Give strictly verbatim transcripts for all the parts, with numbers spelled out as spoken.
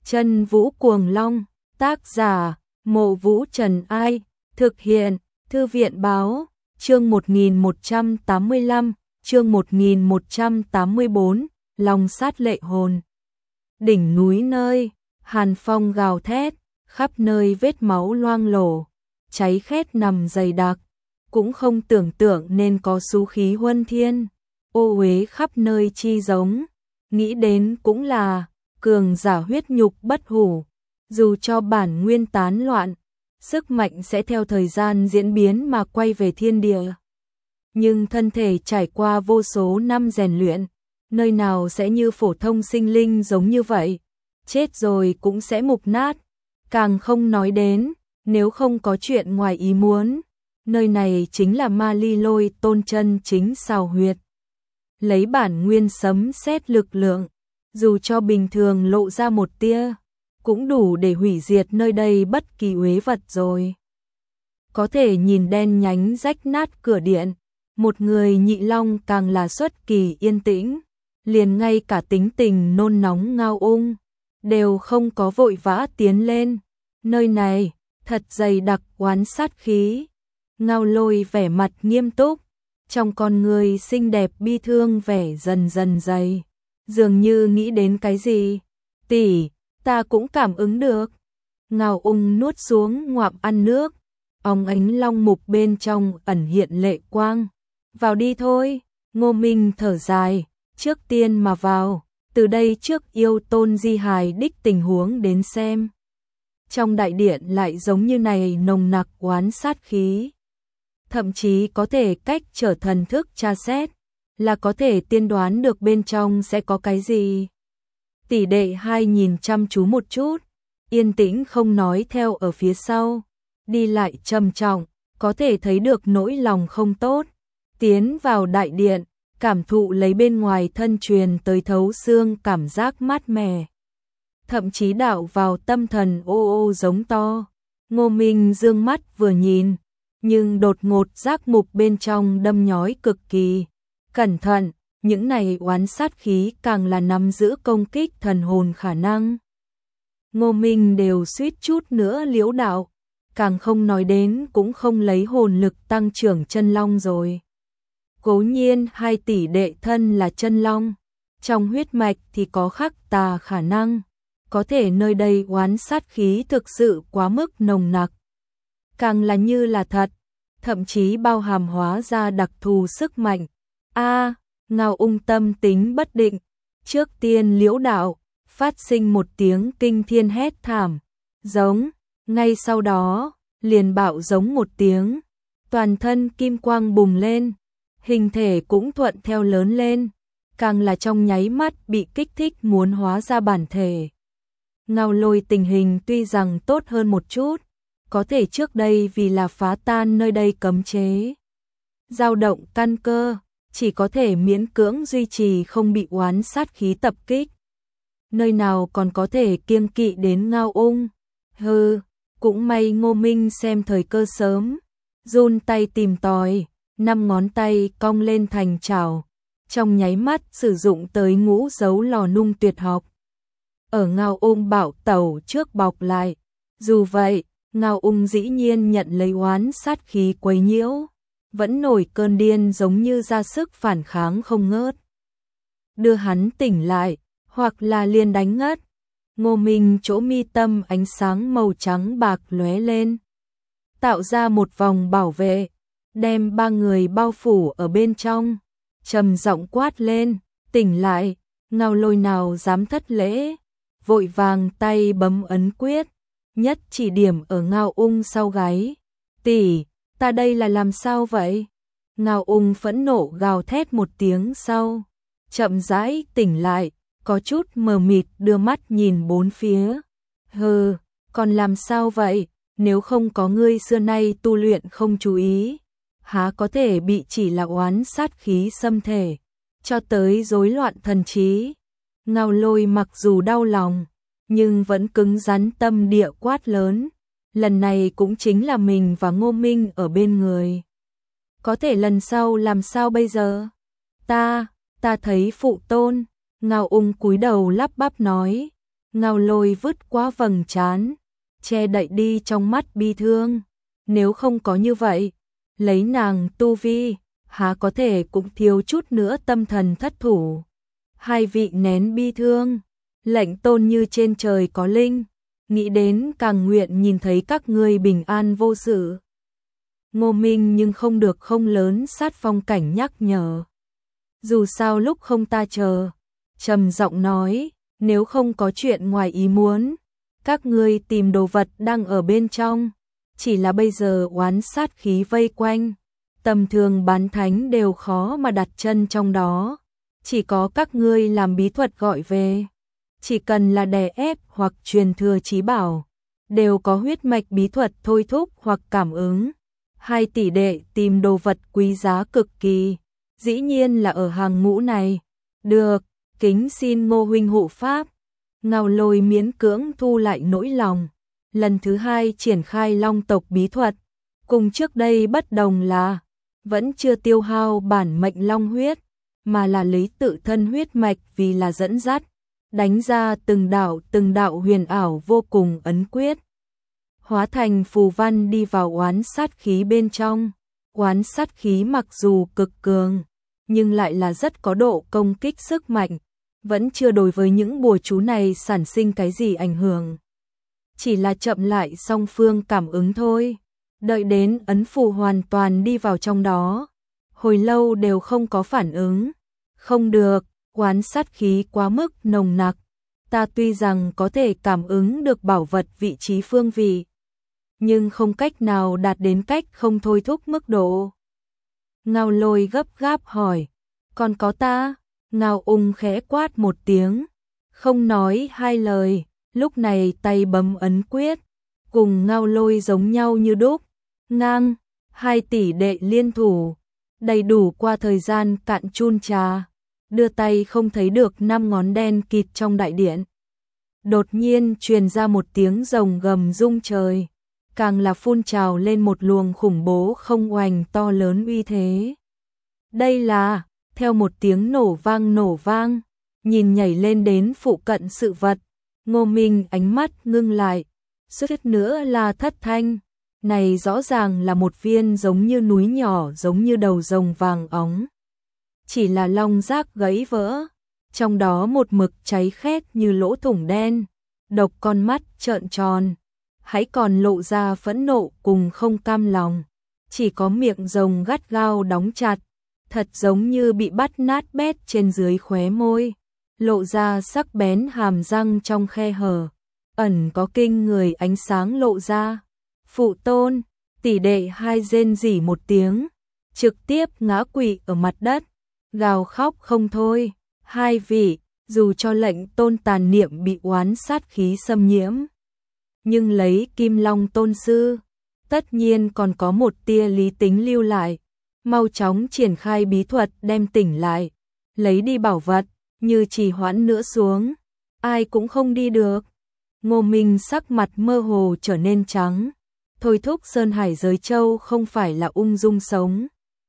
Chân Vũ Cuồng Long, tác giả, Mộ Vũ Trần Ai, thực hiện, Thư viện Báo, chương một nghìn một trăm tám mươi lăm, chương một nghìn một trăm tám mươi bốn, Long sát lệ hồn. Đỉnh núi nơi, hàn phong gào thét, khắp nơi vết máu loang lổ, cháy khét nằm dày đặc, cũng không tưởng tượng nên có sú khí huân thiên, ô uế khắp nơi chi giống, nghĩ đến cũng là cường giả huyết nhục bất hủ, dù cho bản nguyên tán loạn, sức mạnh sẽ theo thời gian diễn biến mà quay về thiên địa. Nhưng thân thể trải qua vô số năm rèn luyện, nơi nào sẽ như phổ thông sinh linh giống như vậy, chết rồi cũng sẽ mục nát, càng không nói đến, nếu không có chuyện ngoài ý muốn, nơi này chính là Ma Ly Lôi Tôn chân chính xào huyệt. Lấy bản nguyên sấm sét lực lượng, dù cho bình thường lộ ra một tia, cũng đủ để hủy diệt nơi đây bất kỳ uế vật rồi. Có thể nhìn đen nhánh rách nát cửa điện, một người nhị long càng là xuất kỳ yên tĩnh, liền ngay cả tính tình nôn nóng Ngao Ung, đều không có vội vã tiến lên. Nơi này, thật dày đặc oán sát khí. Ngao Lôi vẻ mặt nghiêm túc, trong con người xinh đẹp bi thương vẻ dần dần dày, dường như nghĩ đến cái gì. Tỷ, ta cũng cảm ứng được. Ngao Ung nuốt xuống ngoạm ăn nước, óng ánh long mục bên trong ẩn hiện lệ quang. Vào đi thôi. Ngô Minh thở dài, trước tiên mà vào, từ đây trước yêu tôn di hài đích tình huống đến xem. Trong đại điện lại giống như này nồng nặc oán sát khí, thậm chí có thể cách trở thần thức tra xét, là có thể tiên đoán được bên trong sẽ có cái gì. Tỷ đệ hai nhìn chăm chú một chút, yên tĩnh không nói theo ở phía sau, đi lại trầm trọng, có thể thấy được nỗi lòng không tốt. Tiến vào đại điện, cảm thụ lấy bên ngoài thân truyền tới thấu xương cảm giác mát mẻ, thậm chí đạo vào tâm thần ô ô giống to. Ngô Minh dương mắt vừa nhìn, nhưng đột ngột giác mục bên trong đâm nhói cực kỳ. Cẩn thận, những này oán sát khí càng là nắm giữ công kích thần hồn khả năng. Ngô Minh đều suýt chút nữa liễu đạo, càng không nói đến cũng không lấy hồn lực tăng trưởng chân long rồi. Cố nhiên hai tỷ đệ thân là chân long, trong huyết mạch thì có khắc tà khả năng, có thể nơi đây oán sát khí thực sự quá mức nồng nặc, càng là như là thật, thậm chí bao hàm hóa ra đặc thù sức mạnh. A, à, Ngao Ung tâm tính bất định, trước tiên liễu đạo, phát sinh một tiếng kinh thiên hét thảm, giống, ngay sau đó, liền bạo giống một tiếng, toàn thân kim quang bùng lên, hình thể cũng thuận theo lớn lên, càng là trong nháy mắt bị kích thích muốn hóa ra bản thể. Ngao Lôi tình hình tuy rằng tốt hơn một chút, có thể trước đây vì là phá tan nơi đây cấm chế, dao động căn cơ, chỉ có thể miễn cưỡng duy trì không bị oán sát khí tập kích. Nơi nào còn có thể kiêng kỵ đến Ngao Ung. Hừ, cũng may Ngô Minh xem thời cơ sớm, run tay tìm tòi, năm ngón tay cong lên thành chảo, trong nháy mắt sử dụng tới ngũ dấu lò nung tuyệt học. Ở Ngao Ung bảo tẩu trước bọc lại, dù vậy, Ngao Ung dĩ nhiên nhận lấy oán sát khí quấy nhiễu, vẫn nổi cơn điên giống như ra sức phản kháng không ngớt. Đưa hắn tỉnh lại, hoặc là liền đánh ngất. Ngô Minh chỗ mi tâm ánh sáng màu trắng bạc lóe lên, tạo ra một vòng bảo vệ, đem ba người bao phủ ở bên trong, trầm giọng quát lên, tỉnh lại. Ngao Lôi nào dám thất lễ, vội vàng tay bấm ấn quyết, nhất chỉ điểm ở Ngao Ung sau gáy. Tỷ, ta đây là làm sao vậy? Ngao Ung phẫn nộ gào thét một tiếng sau, chậm rãi tỉnh lại, có chút mờ mịt đưa mắt nhìn bốn phía. Hừ, còn làm sao vậy? Nếu không có ngươi xưa nay tu luyện không chú ý, há có thể bị chỉ là oán sát khí xâm thể, cho tới rối loạn thần trí. Ngao Lôi mặc dù đau lòng, nhưng vẫn cứng rắn tâm địa quát lớn. Lần này cũng chính là mình và Ngô Minh ở bên người. Có thể lần sau làm sao bây giờ? Ta, ta thấy phụ tôn. Ngao Ung cúi đầu lắp bắp nói. Ngao Lôi vứt qua vầng trán, che đậy đi trong mắt bi thương. Nếu không có như vậy, lấy nàng tu vi, há có thể cũng thiếu chút nữa tâm thần thất thủ. Hai vị nén bi thương, lệnh tôn như trên trời có linh, nghĩ đến càng nguyện nhìn thấy các ngươi bình an vô sự. Ngô Minh nhưng không được không lớn sát phong cảnh nhắc nhở. Dù sao lúc không ta chờ, trầm giọng nói, nếu không có chuyện ngoài ý muốn, các ngươi tìm đồ vật đang ở bên trong, chỉ là bây giờ oán sát khí vây quanh, tầm thường bán thánh đều khó mà đặt chân trong đó, chỉ có các ngươi làm bí thuật gọi về, chỉ cần là đè ép hoặc truyền thừa chí bảo, đều có huyết mạch bí thuật thôi thúc hoặc cảm ứng. Hai tỷ đệ tìm đồ vật quý giá cực kỳ, dĩ nhiên là ở hàng ngũ này. Được, kính xin Ngô huynh hộ pháp. Ngao Lôi miễn cưỡng thu lại nỗi lòng, lần thứ hai triển khai long tộc bí thuật, cùng trước đây bất đồng là vẫn chưa tiêu hao bản mệnh long huyết, mà là lấy tự thân huyết mạch vì là dẫn dắt, đánh ra từng đạo từng đạo huyền ảo vô cùng ấn quyết, hóa thành phù văn đi vào oán sát khí bên trong. Oán sát khí mặc dù cực cường, nhưng lại là rất có độ công kích sức mạnh, vẫn chưa đối với những bùa chú này sản sinh cái gì ảnh hưởng. Chỉ là chậm lại song phương cảm ứng thôi, đợi đến ấn phù hoàn toàn đi vào trong đó, hồi lâu đều không có phản ứng. Không được, oán sát khí quá mức nồng nặc, ta tuy rằng có thể cảm ứng được bảo vật vị trí phương vị, nhưng không cách nào đạt đến cách không thôi thúc mức độ. Ngao Lôi gấp gáp hỏi, còn có ta? Ngao Ung khẽ quát một tiếng, không nói hai lời, lúc này tay bấm ấn quyết, cùng Ngao Lôi giống nhau như đúc. Ngang, hai tỷ đệ liên thủ, đầy đủ qua thời gian cạn chun trà, đưa tay không thấy được năm ngón đen kịt trong đại điện. Đột nhiên truyền ra một tiếng rồng gầm rung trời, càng là phun trào lên một luồng khủng bố không oành to lớn uy thế. Đây là, theo một tiếng nổ vang nổ vang, nhìn nhảy lên đến phụ cận sự vật, Ngô Minh ánh mắt ngưng lại, suýt nữa là thất thanh, này rõ ràng là một viên giống như núi nhỏ giống như đầu rồng vàng óng. Chỉ là long giác gãy vỡ, trong đó một mực cháy khét như lỗ thủng đen, độc con mắt trợn tròn, hãy còn lộ ra phẫn nộ cùng không cam lòng, chỉ có miệng rồng gắt gao đóng chặt, thật giống như bị bắt nát bét trên dưới khóe môi, lộ ra sắc bén hàm răng trong khe hở, ẩn có kinh người ánh sáng lộ ra. Phụ tôn, tỷ đệ hai rên rỉ một tiếng, trực tiếp ngã quỵ ở mặt đất, gào khóc không thôi. Hai vị, dù cho lệnh tôn tàn niệm bị oán sát khí xâm nhiễm, nhưng lấy Kim Long tôn sư, tất nhiên còn có một tia lý tính lưu lại, mau chóng triển khai bí thuật đem tỉnh lại, lấy đi bảo vật, như trì hoãn nữa xuống, ai cũng không đi được. Ngô Minh sắc mặt mơ hồ trở nên trắng, thôi thúc Sơn Hải giới châu không phải là ung dung sống.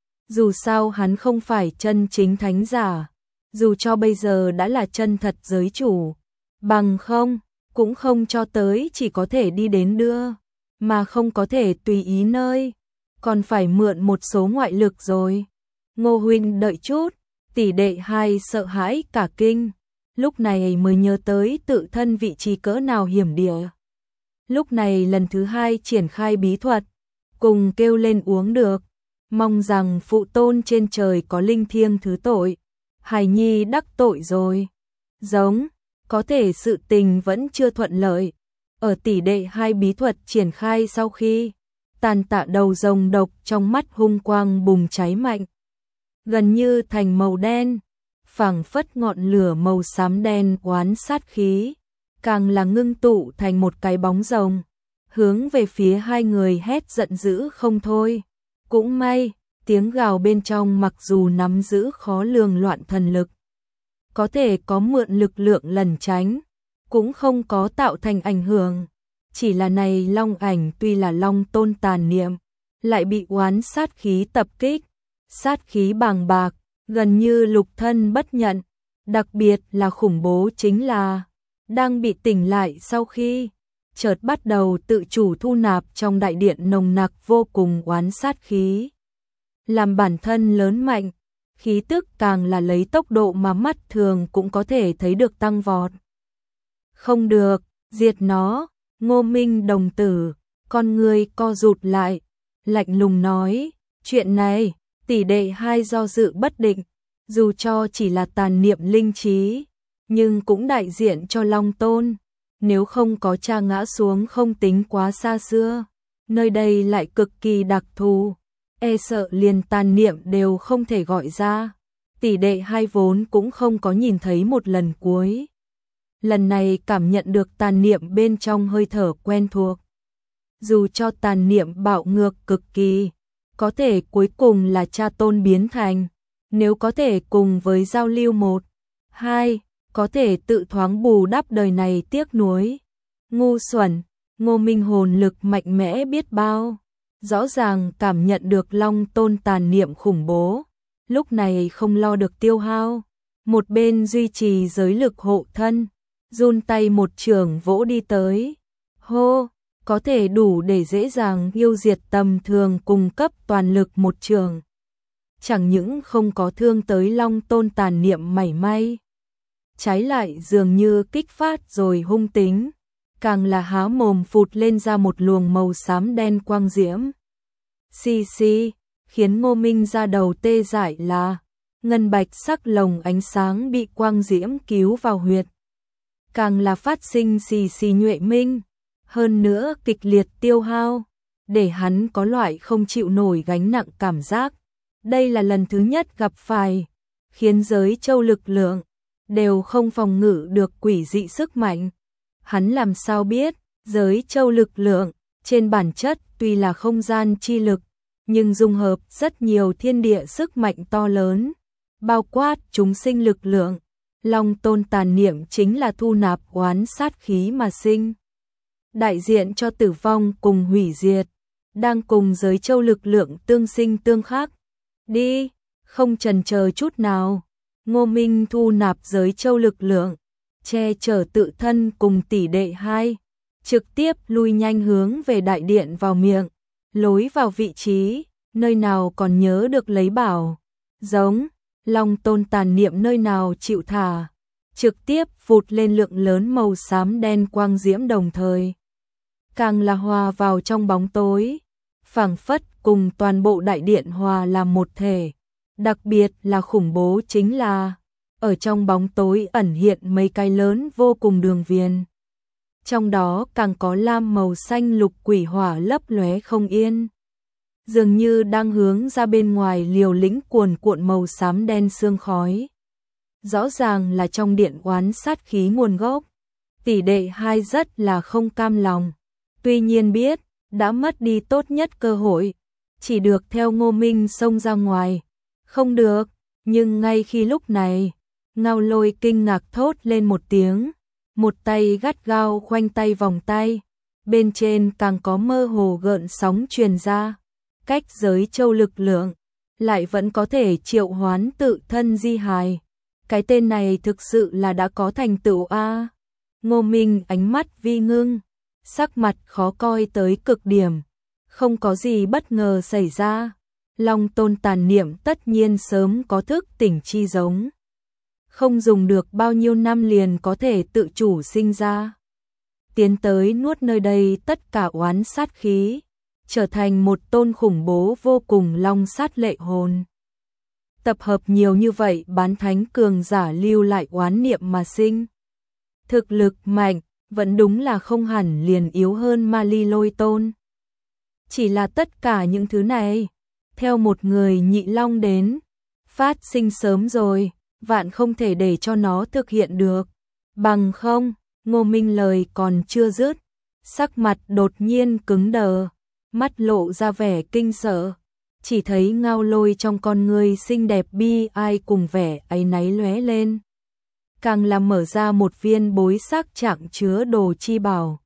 Dù sao hắn không phải chân chính thánh giả, dù cho bây giờ đã là chân thật giới chủ, bằng không, cũng không cho tới chỉ có thể đi đến đưa, mà không có thể tùy ý nơi, còn phải mượn một số ngoại lực rồi. Ngô huynh đợi chút, tỷ đệ hai sợ hãi cả kinh, lúc này mới nhớ tới tự thân vị trí cỡ nào hiểm địa. Lúc này lần thứ hai triển khai bí thuật, cùng kêu lên uống được, mong rằng phụ tôn trên trời có linh thiêng thứ tội, hài nhi đắc tội rồi. Giống, có thể sự tình vẫn chưa thuận lợi, ở tỷ đệ hai bí thuật triển khai sau khi, tàn tạ đầu rồng độc trong mắt hung quang bùng cháy mạnh, gần như thành màu đen, phảng phất ngọn lửa màu xám đen oán sát khí, càng là ngưng tụ thành một cái bóng rồng, hướng về phía hai người hét giận dữ không thôi. Cũng may, tiếng gào bên trong mặc dù nắm giữ khó lường loạn thần lực, có thể có mượn lực lượng lẩn tránh, cũng không có tạo thành ảnh hưởng. Chỉ là này long ảnh tuy là long tôn tàn niệm, lại bị oán sát khí tập kích, sát khí bàng bạc, gần như lục thân bất nhận, đặc biệt là khủng bố chính là đang bị tỉnh lại sau khi chợt bắt đầu tự chủ thu nạp trong đại điện nồng nặc vô cùng oán sát khí. Làm bản thân lớn mạnh, khí tức càng là lấy tốc độ mà mắt thường cũng có thể thấy được tăng vọt. Không được, diệt nó, Ngô Minh đồng tử, con người co rụt lại, lạnh lùng nói, chuyện này, tỷ đệ hai do dự bất định, dù cho chỉ là tàn niệm linh trí, nhưng cũng đại diện cho Long Tôn, nếu không có cha ngã xuống không tính quá xa xưa, nơi đây lại cực kỳ đặc thù, e sợ liền tàn niệm đều không thể gọi ra, tỷ đệ hai vốn cũng không có nhìn thấy một lần cuối. Lần này cảm nhận được tàn niệm bên trong hơi thở quen thuộc. Dù cho tàn niệm bạo ngược cực kỳ, có thể cuối cùng là cha tôn biến thành, nếu có thể cùng với giao lưu một, hai, có thể tự thoáng bù đắp đời này tiếc nuối. Ngu xuẩn, Ngô Minh hồn lực mạnh mẽ biết bao, rõ ràng cảm nhận được Long Tôn tàn niệm khủng bố, lúc này không lo được tiêu hao, một bên duy trì giới lực hộ thân, run tay một trường vỗ đi tới. Hô, có thể đủ để dễ dàng yêu diệt tầm thường cung cấp toàn lực một trường. Chẳng những không có thương tới Long Tôn tàn niệm mảy may, trái lại dường như kích phát rồi hung tính, càng là há mồm phụt lên ra một luồng màu xám đen quang diễm. Xì xì, khiến Ngô Minh ra đầu tê dại là, ngân bạch sắc lồng ánh sáng bị quang diễm cứu vào huyệt. Càng là phát sinh xì xì nhuệ minh, hơn nữa kịch liệt tiêu hao, để hắn có loại không chịu nổi gánh nặng cảm giác. Đây là lần thứ nhất gặp phải, khiến giới châu lực lượng đều không phòng ngự được quỷ dị sức mạnh. Hắn làm sao biết, giới châu lực lượng trên bản chất tuy là không gian chi lực, nhưng dung hợp rất nhiều thiên địa sức mạnh to lớn, bao quát chúng sinh lực lượng. Long Tôn tàn niệm chính là thu nạp oán sát khí mà sinh, đại diện cho tử vong cùng hủy diệt, đang cùng giới châu lực lượng tương sinh tương khắc. Đi, không chần chờ chút nào, Ngô Minh thu nạp giới châu lực lượng, che chở tự thân cùng tỷ đệ hai, trực tiếp lui nhanh hướng về đại điện vào miệng, lối vào vị trí, nơi nào còn nhớ được lấy bảo, giống, Long Tôn tàn niệm nơi nào chịu thả, trực tiếp vụt lên lượng lớn màu xám đen quang diễm đồng thời. Càng là hòa vào trong bóng tối, phảng phất cùng toàn bộ đại điện hòa làm một thể, đặc biệt là khủng bố chính là, ở trong bóng tối ẩn hiện mấy cái lớn vô cùng đường viền. Trong đó càng có lam màu xanh lục quỷ hỏa lấp lóe không yên, dường như đang hướng ra bên ngoài liều lĩnh cuồn cuộn màu xám đen sương khói. Rõ ràng là trong điện oán sát khí nguồn gốc, tỷ đệ hai rất là không cam lòng. Tuy nhiên biết, đã mất đi tốt nhất cơ hội, chỉ được theo Ngô Minh xông ra ngoài. Không được, nhưng ngay khi lúc này, Ngao Lôi kinh ngạc thốt lên một tiếng, một tay gắt gao khoanh tay vòng tay, bên trên càng có mơ hồ gợn sóng truyền ra, cách giới châu lực lượng, lại vẫn có thể triệu hoán tự thân di hài. Cái tên này thực sự là đã có thành tựu a. Ngô Minh ánh mắt vi ngưng, sắc mặt khó coi tới cực điểm, không có gì bất ngờ xảy ra. Long Tôn tàn niệm tất nhiên sớm có thức tỉnh chi giống, không dùng được bao nhiêu năm liền có thể tự chủ sinh ra, tiến tới nuốt nơi đây tất cả oán sát khí, trở thành một tôn khủng bố vô cùng long sát lệ hồn. Tập hợp nhiều như vậy bán thánh cường giả lưu lại oán niệm mà sinh. Thực lực mạnh, vẫn đúng là không hẳn liền yếu hơn Ma Ly Lôi Tôn. Chỉ là tất cả những thứ này, theo một người nhị long đến, phát sinh sớm rồi, vạn không thể để cho nó thực hiện được. Bằng không, Ngô Minh lời còn chưa dứt, sắc mặt đột nhiên cứng đờ, mắt lộ ra vẻ kinh sợ. Chỉ thấy Ngao Lôi trong con người xinh đẹp bi ai cùng vẻ áy náy lóe lên. Càng làm mở ra một viên bối xác trạng chứa đồ chi bảo.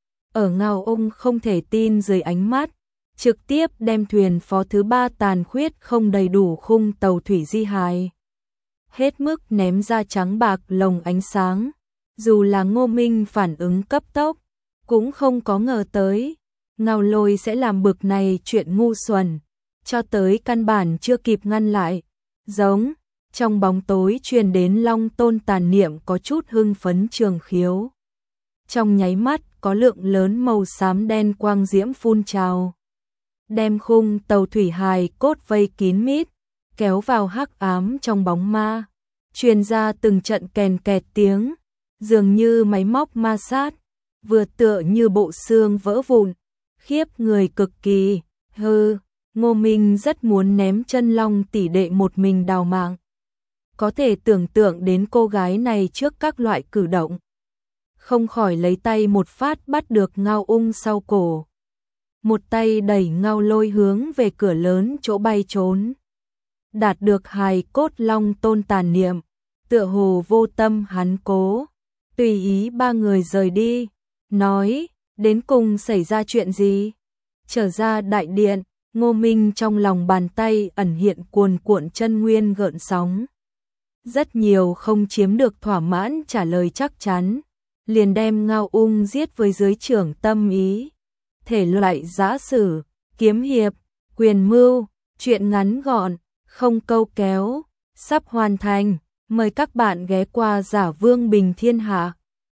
Ở Ngao ông không thể tin dưới ánh mắt, trực tiếp đem thuyền phó thứ ba tàn khuyết không đầy đủ khung tàu thủy di hài. Hết mức ném ra trắng bạc lồng ánh sáng, Dù là Ngô Minh phản ứng cấp tốc, cũng không có ngờ tới, Ngao Lôi sẽ làm bực này chuyện ngu xuẩn, cho tới căn bản chưa kịp ngăn lại. Giống, trong bóng tối truyền đến Long Tôn tàn niệm có chút hưng phấn trường khiếu. Trong nháy mắt có lượng lớn màu xám đen quang diễm phun trào, đem khung tàu thủy hài cốt vây kín mít, kéo vào hắc ám trong bóng ma, truyền ra từng trận kèn kẹt tiếng, dường như máy móc ma sát, vừa tựa như bộ xương vỡ vụn, khiếp người cực kỳ. Hừ, Ngô Minh rất muốn ném chân Long tỷ đệ một mình đào mạng. Có thể tưởng tượng đến cô gái này trước các loại cử động, không khỏi lấy tay một phát bắt được Ngao Ung sau cổ, một tay đẩy Ngao Lôi hướng về cửa lớn chỗ bay trốn. Đạt được hài cốt Long Tôn tàn niệm, tựa hồ vô tâm hắn cố tùy ý ba người rời đi, nói, đến cùng xảy ra chuyện gì? Trở ra đại điện, Ngô Minh trong lòng bàn tay ẩn hiện cuồn cuộn chân nguyên gợn sóng. Rất nhiều không chiếm được thỏa mãn trả lời chắc chắn, liền đem Ngao Ung giết với dưới trưởng tâm ý. Thể loại giã sử, kiếm hiệp, quyền mưu, truyện ngắn gọn, không câu kéo, sắp hoàn thành. Mời các bạn ghé qua Giả Vương Bình Thiên Hạ.